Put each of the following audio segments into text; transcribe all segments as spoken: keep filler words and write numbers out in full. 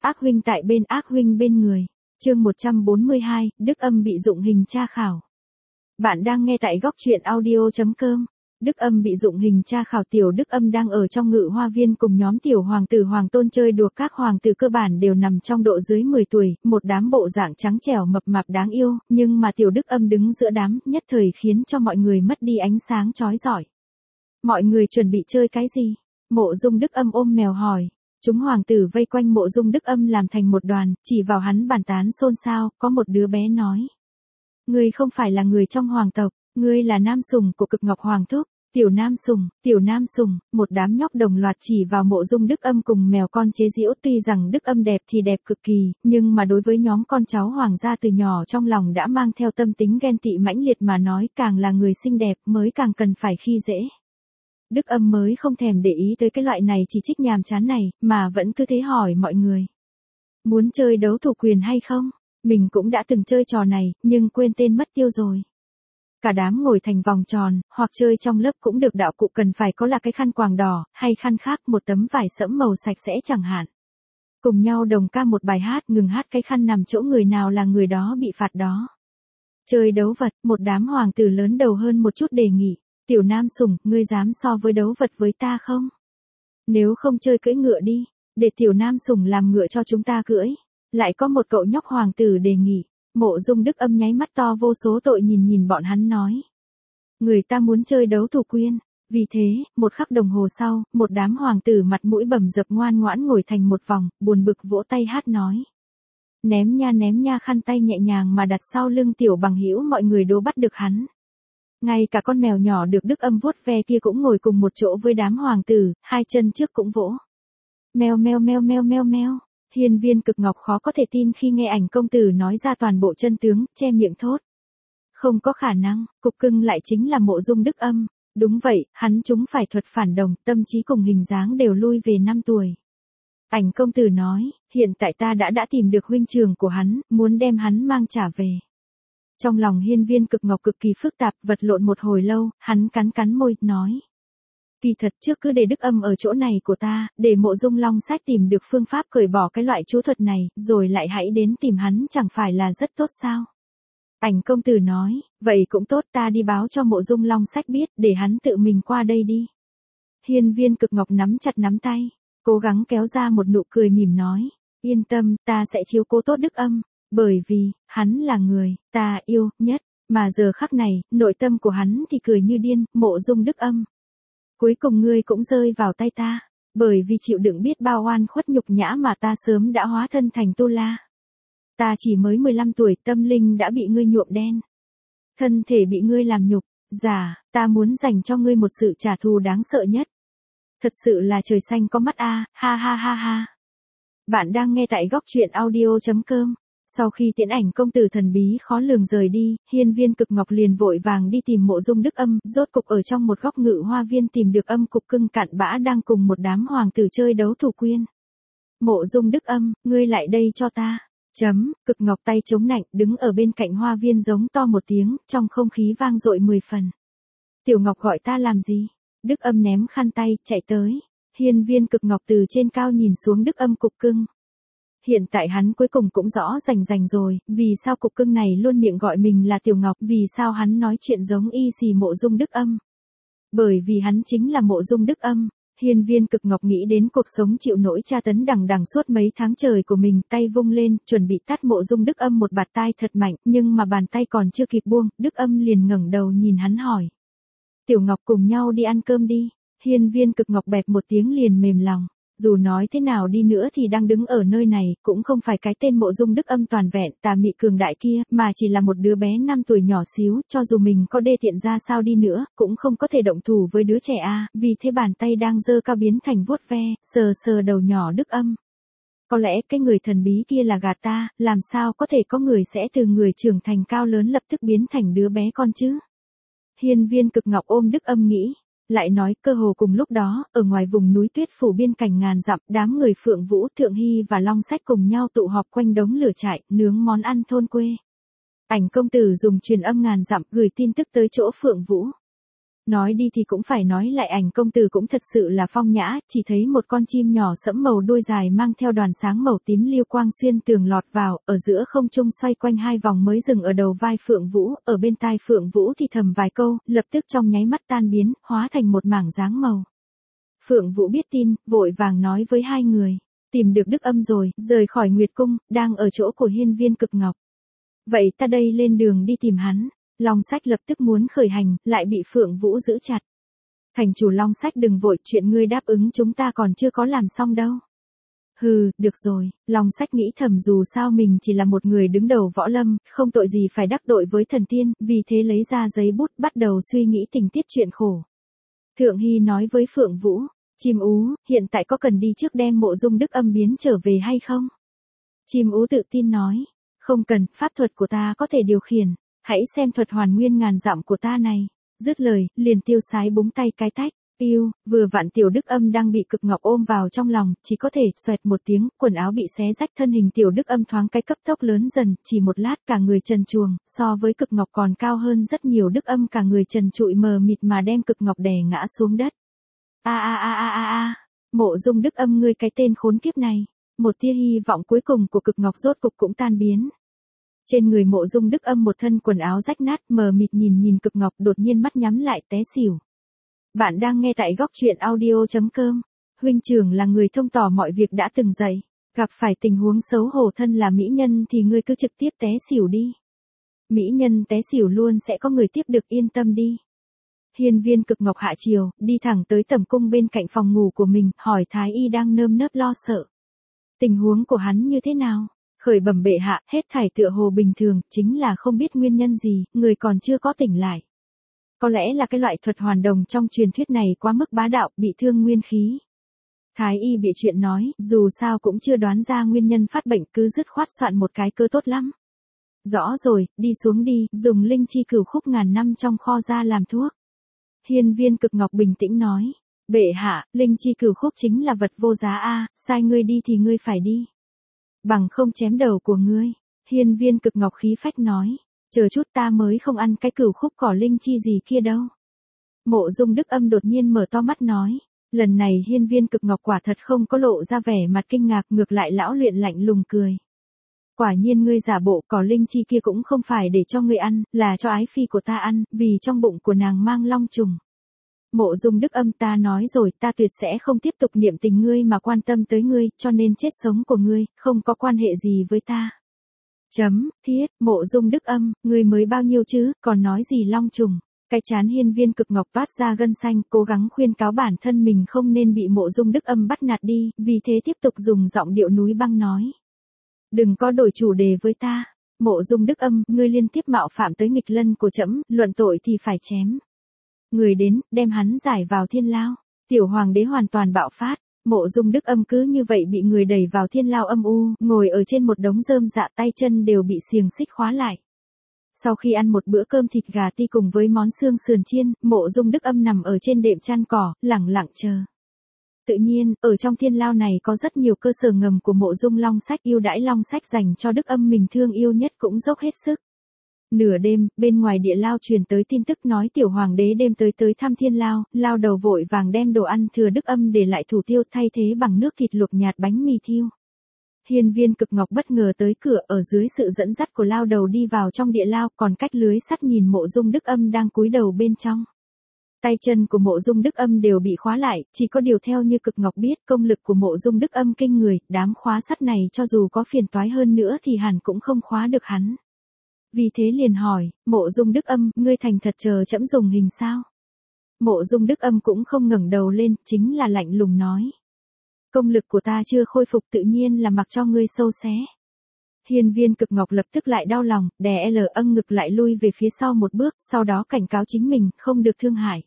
Ác huynh tại bên, ác huynh bên người. Chương một trăm bốn mươi hai, Đức Âm bị dụng hình tra khảo. Bạn đang nghe tại góc truyện audio chấm com. Đức Âm bị dụng hình tra khảo. Tiểu Đức Âm đang ở trong Ngự Hoa Viên cùng nhóm tiểu hoàng tử hoàng tôn chơi đùa. Các hoàng tử cơ bản đều nằm trong độ dưới mười tuổi, một đám bộ dạng trắng trẻo mập mạp đáng yêu, nhưng mà Tiểu Đức Âm đứng giữa đám, nhất thời khiến cho mọi người mất đi ánh sáng chói rọi. Mọi người chuẩn bị chơi cái gì? Mộ Dung Đức Âm ôm mèo hỏi. Chúng hoàng tử vây quanh Mộ Dung Đức Âm làm thành một đoàn, chỉ vào hắn bàn tán xôn xao. Có một đứa bé nói: Ngươi không phải là người trong hoàng tộc, ngươi là nam sủng của Cực Ngọc Hoàng thúc. Tiểu nam sủng, tiểu nam sủng, một đám nhóc đồng loạt chỉ vào Mộ Dung Đức Âm cùng mèo con chế giễu. Tuy rằng Đức Âm đẹp thì đẹp cực kỳ, nhưng mà đối với nhóm con cháu hoàng gia từ nhỏ trong lòng đã mang theo tâm tính ghen tị mãnh liệt mà nói, càng là người xinh đẹp mới càng cần phải khi dễ. Đức Âm mới không thèm để ý tới cái loại này chỉ trích nhàm chán này, mà vẫn cứ thế hỏi mọi người: Muốn chơi đấu thủ quyền hay không? Mình cũng đã từng chơi trò này, nhưng quên tên mất tiêu rồi. Cả đám ngồi thành vòng tròn, hoặc chơi trong lớp cũng được. Đạo cụ cần phải có là cái khăn quàng đỏ, hay khăn khác, một tấm vải sẫm màu sạch sẽ chẳng hạn. Cùng nhau đồng ca một bài hát, ngừng hát cái khăn nằm chỗ người nào là người đó bị phạt đó. Chơi đấu vật, một đám hoàng tử lớn đầu hơn một chút đề nghị: Tiểu nam sủng, ngươi dám so với đấu vật với ta không? Nếu không chơi cưỡi ngựa đi, để tiểu nam sủng làm ngựa cho chúng ta cưỡi. Lại có một cậu nhóc hoàng tử đề nghị. Mộ Dung Đức Âm nháy mắt to vô số tội nhìn nhìn bọn hắn nói: Người ta muốn chơi đấu thủ quyên. Vì thế, một khắc đồng hồ sau, một đám hoàng tử mặt mũi bầm dập ngoan ngoãn ngồi thành một vòng, buồn bực vỗ tay hát nói: Ném nha ném nha, khăn tay nhẹ nhàng mà đặt sau lưng tiểu bằng hữu. Mọi người đố bắt được hắn. Ngay cả con mèo nhỏ được Đức Âm vuốt ve kia cũng ngồi cùng một chỗ với đám hoàng tử, hai chân trước cũng vỗ. Meo meo meo meo meo meo. Hiên Viên Cực Ngọc khó có thể tin khi nghe ảnh công tử nói ra toàn bộ chân tướng, che miệng thốt: Không có khả năng, cục cưng lại chính là Mộ Dung Đức Âm. Đúng vậy, hắn chúng phải thuật phản đồng, tâm trí cùng hình dáng đều lui về năm tuổi. Ảnh công tử nói: Hiện tại ta đã đã tìm được huynh trưởng của hắn, muốn đem hắn mang trả về. Trong lòng Hiên Viên Cực Ngọc cực kỳ phức tạp, vật lộn một hồi lâu, hắn cắn cắn môi, nói: Kỳ thật trước cứ để Đức Âm ở chỗ này của ta, để Mộ Dung Long Sách tìm được phương pháp cởi bỏ cái loại chú thuật này, rồi lại hãy đến tìm hắn, chẳng phải là rất tốt sao? Ảnh công tử nói: Vậy cũng tốt, ta đi báo cho Mộ Dung Long Sách biết, để hắn tự mình qua đây đi. Hiên Viên Cực Ngọc nắm chặt nắm tay, cố gắng kéo ra một nụ cười mỉm nói: Yên tâm, ta sẽ chiếu cố tốt Đức Âm. Bởi vì, hắn là người ta yêu nhất. Mà giờ khắc này, nội tâm của hắn thì cười như điên. Mộ Dung Đức Âm, cuối cùng ngươi cũng rơi vào tay ta. Bởi vì chịu đựng biết bao oan khuất nhục nhã mà ta sớm đã hóa thân thành tu la. Ta chỉ mới mười lăm tuổi, tâm linh đã bị ngươi nhuộm đen. Thân thể bị ngươi làm nhục. Giả, ta muốn dành cho ngươi một sự trả thù đáng sợ nhất. Thật sự là trời xanh có mắt a, ha ha ha ha. Bạn đang nghe tại góc truyện audio chấm com. Sau khi tiễn ảnh công tử thần bí khó lường rời đi, Hiên Viên Cực Ngọc liền vội vàng đi tìm Mộ Dung Đức Âm, rốt cục ở trong một góc Ngự Hoa Viên tìm được Âm cục cưng cặn bã đang cùng một đám hoàng tử chơi đấu thủ quyên. Mộ Dung Đức Âm, ngươi lại đây cho ta. Chấm, Cực Ngọc tay chống nạnh, đứng ở bên cạnh hoa viên giống to một tiếng, trong không khí vang dội mười phần. Tiểu Ngọc gọi ta làm gì? Đức Âm ném khăn tay, chạy tới. Hiên Viên Cực Ngọc từ trên cao nhìn xuống Đức Âm cục cưng. Hiện tại hắn cuối cùng cũng rõ rành rành rồi, vì sao cục cưng này luôn miệng gọi mình là Tiểu Ngọc, vì sao hắn nói chuyện giống y xì Mộ Dung Đức Âm. Bởi vì hắn chính là Mộ Dung Đức Âm. Hiên Viên Cực Ngọc nghĩ đến cuộc sống chịu nỗi tra tấn đằng đằng suốt mấy tháng trời của mình, tay vung lên, chuẩn bị tát Mộ Dung Đức Âm một bạt tai thật mạnh, nhưng mà bàn tay còn chưa kịp buông, Đức Âm liền ngẩng đầu nhìn hắn hỏi: Tiểu Ngọc, cùng nhau đi ăn cơm đi. Hiên Viên Cực Ngọc bẹp một tiếng liền mềm lòng. Dù nói thế nào đi nữa thì đang đứng ở nơi này, cũng không phải cái tên Mộ Dung Đức Âm toàn vẹn, tà mị cường đại kia, mà chỉ là một đứa bé năm tuổi nhỏ xíu, cho dù mình có đê tiện ra sao đi nữa, cũng không có thể động thủ với đứa trẻ a, vì thế bàn tay đang giơ cao biến thành vuốt ve, sờ sờ đầu nhỏ Đức Âm. Có lẽ cái người thần bí kia là gạt ta, làm sao có thể có người sẽ từ người trưởng thành cao lớn lập tức biến thành đứa bé con chứ? Hiên Viên Cực Ngọc ôm Đức Âm nghĩ. Lại nói, cơ hồ cùng lúc đó, ở ngoài vùng núi tuyết phủ biên cảnh ngàn dặm, đám người Phượng Vũ, Thượng Hy và Long Sách cùng nhau tụ họp quanh đống lửa trại, nướng món ăn thôn quê. Ảnh công tử dùng truyền âm ngàn dặm gửi tin tức tới chỗ Phượng Vũ. Nói đi thì cũng phải nói lại, ảnh công tử cũng thật sự là phong nhã, chỉ thấy một con chim nhỏ sẫm màu đuôi dài mang theo đoàn sáng màu tím liêu quang xuyên tường lọt vào, ở giữa không trung xoay quanh hai vòng mới dừng ở đầu vai Phượng Vũ, ở bên tai Phượng Vũ thì thầm vài câu, lập tức trong nháy mắt tan biến, hóa thành một mảng dáng màu. Phượng Vũ biết tin, vội vàng nói với hai người, tìm được Đức Âm rồi, rời khỏi Nguyệt Cung, đang ở chỗ của Hiên Viên Cực Ngọc. Vậy ta đây lên đường đi tìm hắn. Long Sách lập tức muốn khởi hành, lại bị Phượng Vũ giữ chặt. Thành chủ Long Sách đừng vội, chuyện ngươi đáp ứng chúng ta còn chưa có làm xong đâu. Hừ, được rồi, Long Sách nghĩ thầm dù sao mình chỉ là một người đứng đầu võ lâm, không tội gì phải đắc tội với thần tiên, vì thế lấy ra giấy bút bắt đầu suy nghĩ tình tiết chuyện khổ. Thượng Hy nói với Phượng Vũ, Chim Ú, hiện tại có cần đi trước đem Mộ Dung Đức Âm biến trở về hay không? Chim Ú tự tin nói, không cần, pháp thuật của ta có thể điều khiển. Hãy xem thuật hoàn nguyên ngàn dặm của ta này. Dứt lời, liền tiêu sái búng tay cái tách. Yêu, vừa vặn Tiểu Đức Âm đang bị Cực Ngọc ôm vào trong lòng, chỉ có thể xoẹt một tiếng, quần áo bị xé rách, thân hình Tiểu Đức Âm thoáng cái cấp tốc lớn dần, chỉ một lát cả người trần truồng, so với Cực Ngọc còn cao hơn rất nhiều. Đức Âm cả người trần trụi mờ mịt mà đem Cực Ngọc đè ngã xuống đất. A a a a a a, Mộ Dung Đức Âm ngươi cái tên khốn kiếp này. Một tia hy vọng cuối cùng của Cực Ngọc rốt cục cũng tan biến. Trên người Mộ Dung Đức Âm một thân quần áo rách nát, mờ mịt nhìn nhìn Cực Ngọc, đột nhiên mắt nhắm lại té xỉu. Bạn đang nghe tại góc truyện audio chấm com. Huynh trưởng là người thông tỏ mọi việc đã từng dạy, gặp phải tình huống xấu hổ thân là mỹ nhân thì ngươi cứ trực tiếp té xỉu đi. Mỹ nhân té xỉu luôn sẽ có người tiếp được, yên tâm đi. Hiên Viên Cực Ngọc hạ chiều, đi thẳng tới tẩm cung bên cạnh phòng ngủ của mình, hỏi Thái Y đang nơm nớp lo sợ. Tình huống của hắn như thế nào? Khởi bẩm bệ hạ, hết thảy tựa hồ bình thường, chính là không biết nguyên nhân gì, người còn chưa có tỉnh lại. Có lẽ là cái loại thuật hoàn đồng trong truyền thuyết này quá mức bá đạo, bị thương nguyên khí. Thái Y bị chuyện nói, dù sao cũng chưa đoán ra nguyên nhân phát bệnh, cứ dứt khoát soạn một cái cơ tốt lắm. Rõ rồi, đi xuống đi, dùng linh chi cửu khúc ngàn năm trong kho ra làm thuốc. Hiên Viên Cực Ngọc bình tĩnh nói, bệ hạ, linh chi cửu khúc chính là vật vô giá a, sai ngươi đi thì ngươi phải đi. Bằng không chém đầu của ngươi. Hiên Viên Cực Ngọc khí phách nói, chờ chút ta mới không ăn cái cửu khúc cỏ linh chi gì kia đâu. Mộ Dung Đức Âm đột nhiên mở to mắt nói, lần này Hiên Viên Cực Ngọc quả thật không có lộ ra vẻ mặt kinh ngạc, ngược lại lão luyện lạnh lùng cười. Quả nhiên ngươi giả bộ, cỏ linh chi kia cũng không phải để cho ngươi ăn, là cho ái phi của ta ăn, vì trong bụng của nàng mang long trùng. Mộ Dung Đức Âm, ta nói rồi, ta tuyệt sẽ không tiếp tục niệm tình ngươi mà quan tâm tới ngươi, cho nên chết sống của ngươi, không có quan hệ gì với ta. Chấm, thiết, Mộ Dung Đức Âm, ngươi mới bao nhiêu chứ, còn nói gì long trùng. Cái chán Hiên Viên Cực Ngọc toát ra gân xanh, cố gắng khuyên cáo bản thân mình không nên bị Mộ Dung Đức Âm bắt nạt đi, vì thế tiếp tục dùng giọng điệu núi băng nói. Đừng có đổi chủ đề với ta. Mộ Dung Đức Âm, ngươi liên tiếp mạo phạm tới nghịch lân của trẫm, luận tội thì phải chém. Người đến, đem hắn giải vào thiên lao. Tiểu hoàng đế hoàn toàn bạo phát. Mộ Dung Đức Âm cứ như vậy bị người đẩy vào thiên lao âm u, ngồi ở trên một đống rơm dạ, tay chân đều bị xiềng xích khóa lại. Sau khi ăn một bữa cơm thịt gà ti cùng với món xương sườn chiên, Mộ Dung Đức Âm nằm ở trên đệm chăn cỏ, lẳng lặng chờ. Tự nhiên, ở trong thiên lao này có rất nhiều cơ sở ngầm của Mộ Dung Long Sách, yêu đãi Long Sách dành cho Đức Âm mình thương yêu nhất cũng dốc hết sức. Nửa đêm, bên ngoài địa lao truyền tới tin tức nói tiểu hoàng đế đêm tới tới thăm thiên lao, lao đầu vội vàng đem đồ ăn thừa Đức Âm để lại thủ tiêu, thay thế bằng nước thịt luộc nhạt bánh mì thiêu. Hiên Viên Cực Ngọc bất ngờ tới cửa, ở dưới sự dẫn dắt của lao đầu đi vào trong địa lao, còn cách lưới sắt nhìn Mộ Dung Đức Âm đang cúi đầu bên trong. Tay chân của Mộ Dung Đức Âm đều bị khóa lại, chỉ có điều theo như Cực Ngọc biết, công lực của Mộ Dung Đức Âm kinh người, đám khóa sắt này cho dù có phiền toái hơn nữa thì hẳn cũng không khóa được hắn. Vì thế liền hỏi, Mộ Dung Đức Âm, ngươi thành thật chờ trẫm dùng hình sao? Mộ Dung Đức Âm cũng không ngẩng đầu lên, chính là lạnh lùng nói. Công lực của ta chưa khôi phục, tự nhiên là mặc cho ngươi sâu xé. Hiên Viên Cực Ngọc lập tức lại đau lòng, đè l âng ngực lại lui về phía sau một bước, sau đó cảnh cáo chính mình, không được thương hại.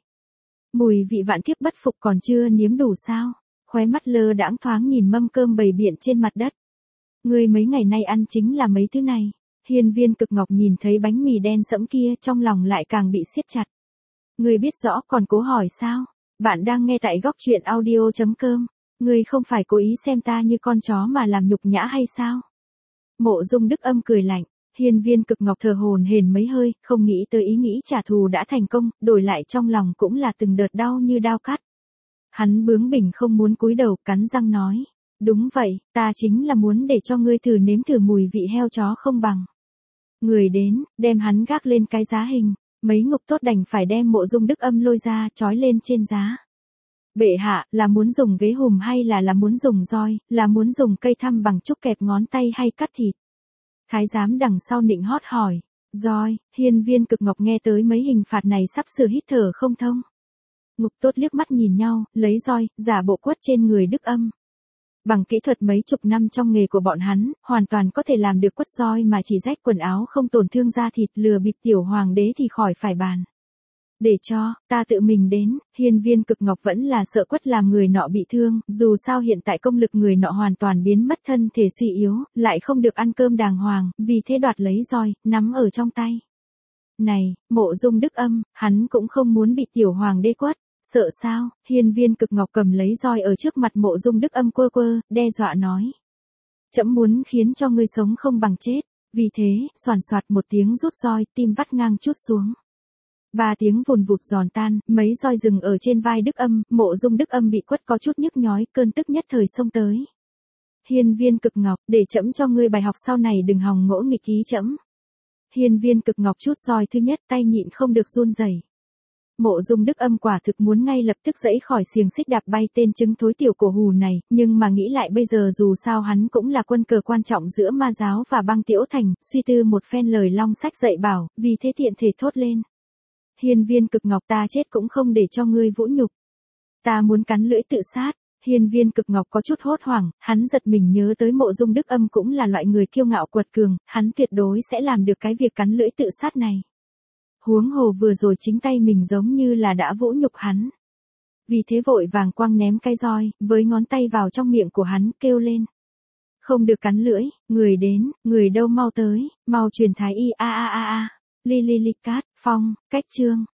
Mùi vị vạn kiếp bất phục còn chưa nếm đủ sao? Khóe mắt lơ đãng thoáng nhìn mâm cơm bày biện trên mặt đất. Ngươi mấy ngày nay ăn chính là mấy thứ này. Hiên Viên Cực Ngọc nhìn thấy bánh mì đen sẫm kia, trong lòng lại càng bị siết chặt. Ngươi biết rõ còn cố hỏi sao? Bạn đang nghe tại góc truyện audio chấm com. Ngươi không phải cố ý xem ta như con chó mà làm nhục nhã hay sao? Mộ Dung Đức Âm cười lạnh. Hiên Viên Cực Ngọc thở hổn hển mấy hơi, không nghĩ tới ý nghĩ trả thù đã thành công, đổi lại trong lòng cũng là từng đợt đau như đao cắt. Hắn bướng bỉnh không muốn cúi đầu, cắn răng nói. Đúng vậy, ta chính là muốn để cho ngươi thử nếm thử mùi vị heo chó không bằng. Người đến, đem hắn gác lên cái giá hình, mấy ngục tốt đành phải đem Mộ Dung Đức Âm lôi ra, trói lên trên giá. Bệ hạ, là muốn dùng ghế hùm hay là là muốn dùng roi, là muốn dùng cây thăm bằng trúc kẹp ngón tay hay cắt thịt? Thái giám đằng sau nịnh hót hỏi. Roi. Hiên Viên Cực Ngọc nghe tới mấy hình phạt này sắp sửa hít thở không thông. Ngục tốt liếc mắt nhìn nhau, lấy roi, giả bộ quất trên người Đức Âm. Bằng kỹ thuật mấy chục năm trong nghề của bọn hắn, hoàn toàn có thể làm được quất roi mà chỉ rách quần áo không tổn thương da thịt, lừa bịp tiểu hoàng đế thì khỏi phải bàn. Để cho, ta tự mình đến. Hiên Viên Cực Ngọc vẫn là sợ quất làm người nọ bị thương, dù sao hiện tại công lực người nọ hoàn toàn biến mất, thân thể suy yếu, lại không được ăn cơm đàng hoàng, vì thế đoạt lấy roi, nắm ở trong tay. Này, Mộ Dung Đức Âm, hắn cũng không muốn bị tiểu hoàng đế quất. Sợ sao? Hiên Viên Cực Ngọc cầm lấy roi ở trước mặt Mộ Dung Đức Âm quơ quơ, đe dọa nói. Trẫm muốn khiến cho ngươi sống không bằng chết. Vì thế, xoàn xoạt một tiếng rút roi, tim vắt ngang chút xuống. Ba tiếng vùn vụt giòn tan, mấy roi rừng ở trên vai Đức Âm, Mộ Dung Đức Âm bị quất có chút nhức nhói, cơn tức nhất thời xông tới. Hiên Viên Cực Ngọc, để trẫm cho ngươi bài học sau này đừng hòng ngỗ nghịch ý trẫm. Hiên Viên Cực Ngọc chút roi thứ nhất, tay nhịn không được run rẩy. Mộ Dung Đức Âm quả thực muốn ngay lập tức giãy khỏi xiềng xích đạp bay tên trứng thối tiểu cổ hù này, nhưng mà nghĩ lại bây giờ dù sao hắn cũng là quân cờ quan trọng giữa ma giáo và băng Tiễu Thành, suy tư một phen lời long sách dạy bảo, vì thế tiện thể thốt lên. Hiên Viên Cực Ngọc, ta chết cũng không để cho ngươi vũ nhục. Ta muốn cắn lưỡi tự sát. Hiên Viên Cực Ngọc có chút hốt hoảng, hắn giật mình nhớ tới Mộ Dung Đức Âm cũng là loại người kiêu ngạo quật cường, hắn tuyệt đối sẽ làm được cái việc cắn lưỡi tự sát này. Huống hồ vừa rồi chính tay mình giống như là đã vũ nhục hắn. Vì thế vội vàng quăng ném cái roi, với ngón tay vào trong miệng của hắn, kêu lên. Không được cắn lưỡi, người đến, người đâu mau tới, mau truyền thái y a a a a. Li li li cát, phong, cách chương.